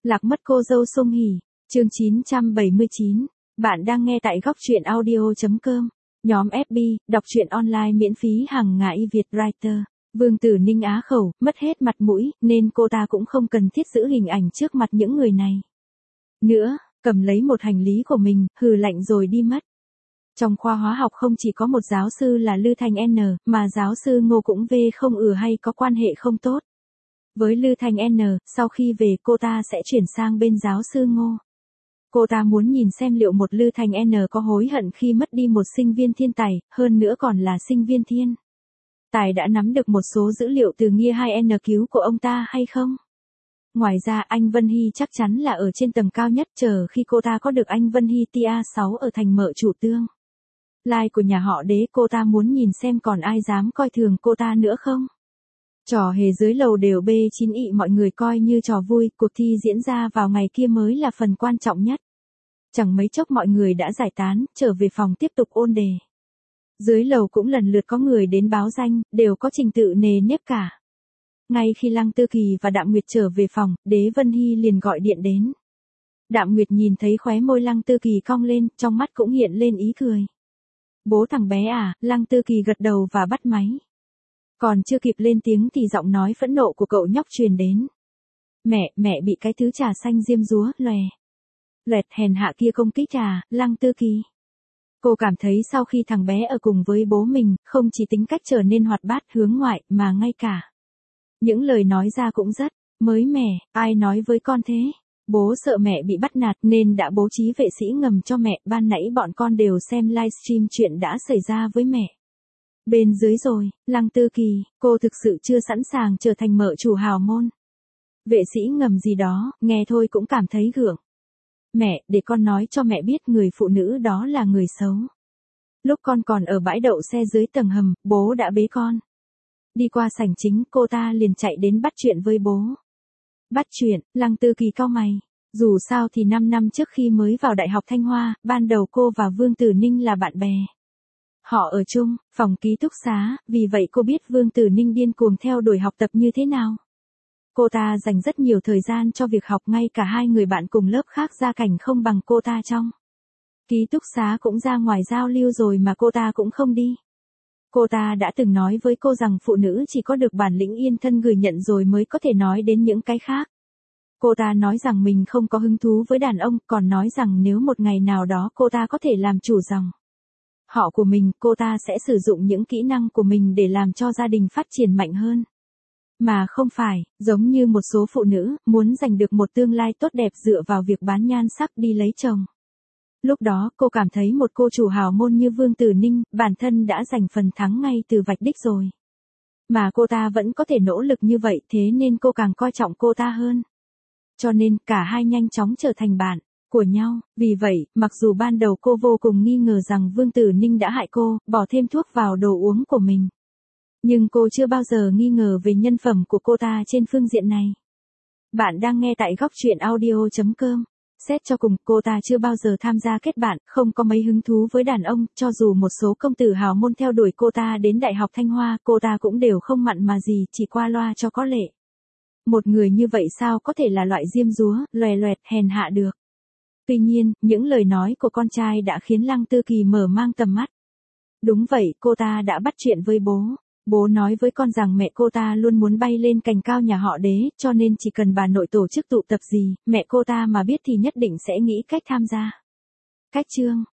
Lạc mất cô dâu Song Hỷ, chương 979. Bạn đang nghe tại góc truyện audio.com. Nhóm FB, đọc truyện online miễn phí hàng ngày Việt Writer. Vương Tử Ninh á khẩu, mất hết mặt mũi, nên cô ta cũng không cần thiết giữ hình ảnh trước mặt những người này. Nữa, cầm lấy một hành lý của mình, hừ lạnh rồi đi mất. Trong khoa hóa học không chỉ có một giáo sư là Lư Thanh N, mà giáo sư Ngô cũng không hay có quan hệ không tốt. Với Lư Thanh N, sau khi về cô ta sẽ chuyển sang bên giáo sư Ngô. Cô ta muốn nhìn xem liệu một Lư Thanh N có hối hận khi mất đi một sinh viên thiên tài, hơn nữa còn là sinh viên thiên tài đã nắm được một số dữ liệu từ Nghia 2N cứu của ông ta hay không. Ngoài ra anh Vân Hy chắc chắn là ở trên tầng cao nhất chờ khi cô ta có được anh Vân Hy tia 6 ở thành mợ chủ tương lai của nhà họ Đế. Cô ta muốn nhìn xem còn ai dám coi thường cô ta nữa không. Trò hề dưới lầu đều B9 ị mọi người coi như trò vui, cuộc thi diễn ra vào ngày kia mới là phần quan trọng nhất. Chẳng mấy chốc mọi người đã giải tán, trở về phòng tiếp tục ôn đề. Dưới lầu cũng lần lượt có người đến báo danh, đều có trình tự nề nếp cả. Ngay khi Lăng Tư Kỳ và Đạm Nguyệt trở về phòng, Đế Vân Hy liền gọi điện đến. Đạm Nguyệt nhìn thấy khóe môi Lăng Tư Kỳ cong lên, trong mắt cũng hiện lên ý cười. Bố thằng bé à, Lăng Tư Kỳ gật đầu và bắt máy. Còn chưa kịp lên tiếng thì giọng nói phẫn nộ của cậu nhóc truyền đến. Mẹ bị cái thứ trà xanh diêm dúa, loẹt hèn hạ kia công kích à, Lăng Tư Kỳ. Cô cảm thấy sau khi thằng bé ở cùng với bố mình, không chỉ tính cách trở nên hoạt bát hướng ngoại, mà ngay cả những lời nói ra cũng rất mới mẻ. Ai nói với con thế? Bố sợ mẹ bị bắt nạt nên đã bố trí vệ sĩ ngầm cho mẹ. Ban nãy bọn con đều xem livestream chuyện đã xảy ra với mẹ bên dưới rồi. Lăng Tư Kỳ, cô thực sự chưa sẵn sàng trở thành mợ chủ hào môn. Vệ sĩ ngầm gì đó, nghe thôi cũng cảm thấy gượng. Mẹ, để con nói cho mẹ biết người phụ nữ đó là người xấu. Lúc con còn ở bãi đậu xe dưới tầng hầm, bố đã bế con đi qua sảnh chính, cô ta liền chạy đến bắt chuyện với bố. Bắt chuyện? Lăng Tư Kỳ cau mày. Dù sao thì 5 năm trước khi mới vào Đại học Thanh Hoa, ban đầu cô và Vương Tử Ninh là bạn bè. Họ ở chung phòng ký túc xá, vì vậy cô biết Vương Tử Ninh điên cuồng theo đuổi học tập như thế nào. Cô ta dành rất nhiều thời gian cho việc học, ngay cả hai người bạn cùng lớp khác gia cảnh không bằng cô ta trong ký túc xá cũng ra ngoài giao lưu rồi mà cô ta cũng không đi. Cô ta đã từng nói với cô rằng phụ nữ chỉ có được bản lĩnh yên thân gửi nhận rồi mới có thể nói đến những cái khác. Cô ta nói rằng mình không có hứng thú với đàn ông, còn nói rằng nếu một ngày nào đó cô ta có thể làm chủ dòng họ của mình, cô ta sẽ sử dụng những kỹ năng của mình để làm cho gia đình phát triển mạnh hơn. Mà không phải, giống như một số phụ nữ, muốn giành được một tương lai tốt đẹp dựa vào việc bán nhan sắc đi lấy chồng. Lúc đó cô cảm thấy một cô chủ hào môn như Vương Tử Ninh, bản thân đã giành phần thắng ngay từ vạch đích rồi. Mà cô ta vẫn có thể nỗ lực như vậy, thế nên cô càng coi trọng cô ta hơn. Cho nên, cả hai nhanh chóng trở thành bạn của nhau. Vì vậy, mặc dù ban đầu cô vô cùng nghi ngờ rằng Vương Tử Ninh đã hại cô, bỏ thêm thuốc vào đồ uống của mình. Nhưng cô chưa bao giờ nghi ngờ về nhân phẩm của cô ta trên phương diện này. Bạn đang nghe tại góc truyện audio.com. Xét cho cùng, cô ta chưa bao giờ tham gia kết bạn, không có mấy hứng thú với đàn ông, cho dù một số công tử hào môn theo đuổi cô ta đến Đại học Thanh Hoa, cô ta cũng đều không mặn mà gì, chỉ qua loa cho có lệ. Một người như vậy sao có thể là loại diêm dúa, loẹt hèn hạ được. Tuy nhiên, những lời nói của con trai đã khiến Lăng Tư Kỳ mở mang tầm mắt. Đúng vậy, cô ta đã bắt chuyện với bố. Bố nói với con rằng mẹ cô ta luôn muốn bay lên cành cao nhà họ Đế, cho nên chỉ cần bà nội tổ chức tụ tập gì, mẹ cô ta mà biết thì nhất định sẽ nghĩ cách tham gia. Cách chương